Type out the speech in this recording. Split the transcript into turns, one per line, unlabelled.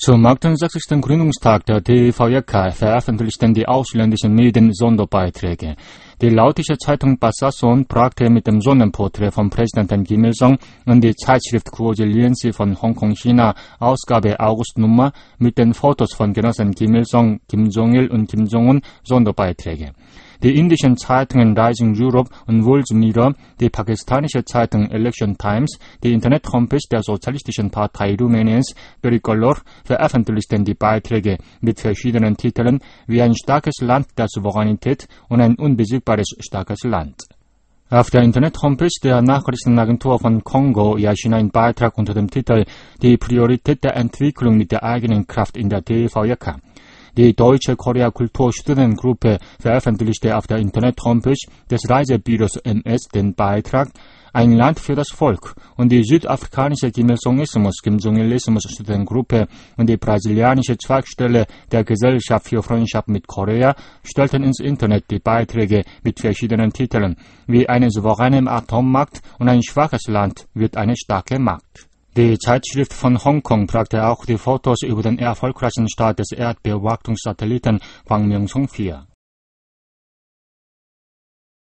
Zum 68. Gründungstag der DVJK veröffentlichten die ausländischen Medien Sonderbeiträge. Die lautische Zeitung Passason prangte mit dem Sonnenporträt von Präsident Kim Il-sung und die Zeitschrift Kuo-Jil-Liensi von Hongkong, China, Ausgabe August-Nummer mit den Fotos von Genossen Kim Il-sung, Kim Jong-il und Kim Jong-un Sonderbeiträge. Die indischen Zeitungen Rising Europe und World Mirror, die pakistanische Zeitung Election Times, die Internet-Homepage der Sozialistischen Partei Rumäniens Tricolor veröffentlichten die Beiträge mit verschiedenen Titeln wie ein starkes Land der Souveränität und ein unbesiegbares starkes Land. Auf der Internet-Homepage der Nachrichtenagentur von Kongo erschien ein Beitrag unter dem Titel Die Priorität der Entwicklung mit der eigenen Kraft in der DVJK. Die Deutsche Korea-Kultur-Studentengruppe veröffentlichte auf der Internet-Homepage des Reisebüros MS den Beitrag Ein Land für das Volk und die südafrikanische Kim Il-sungismus, Kim Jong-ilismus-Studentengruppe und die brasilianische Zweigstelle der Gesellschaft für Freundschaft mit Korea stellten ins Internet die Beiträge mit verschiedenen Titeln, wie eine souveräne Atommacht und ein schwaches Land wird eine starke Macht. Die Zeitschrift von Hongkong brachte auch die Fotos über den erfolgreichen Start des Erdbeobachtungssatelliten Hwangmyungsong 4.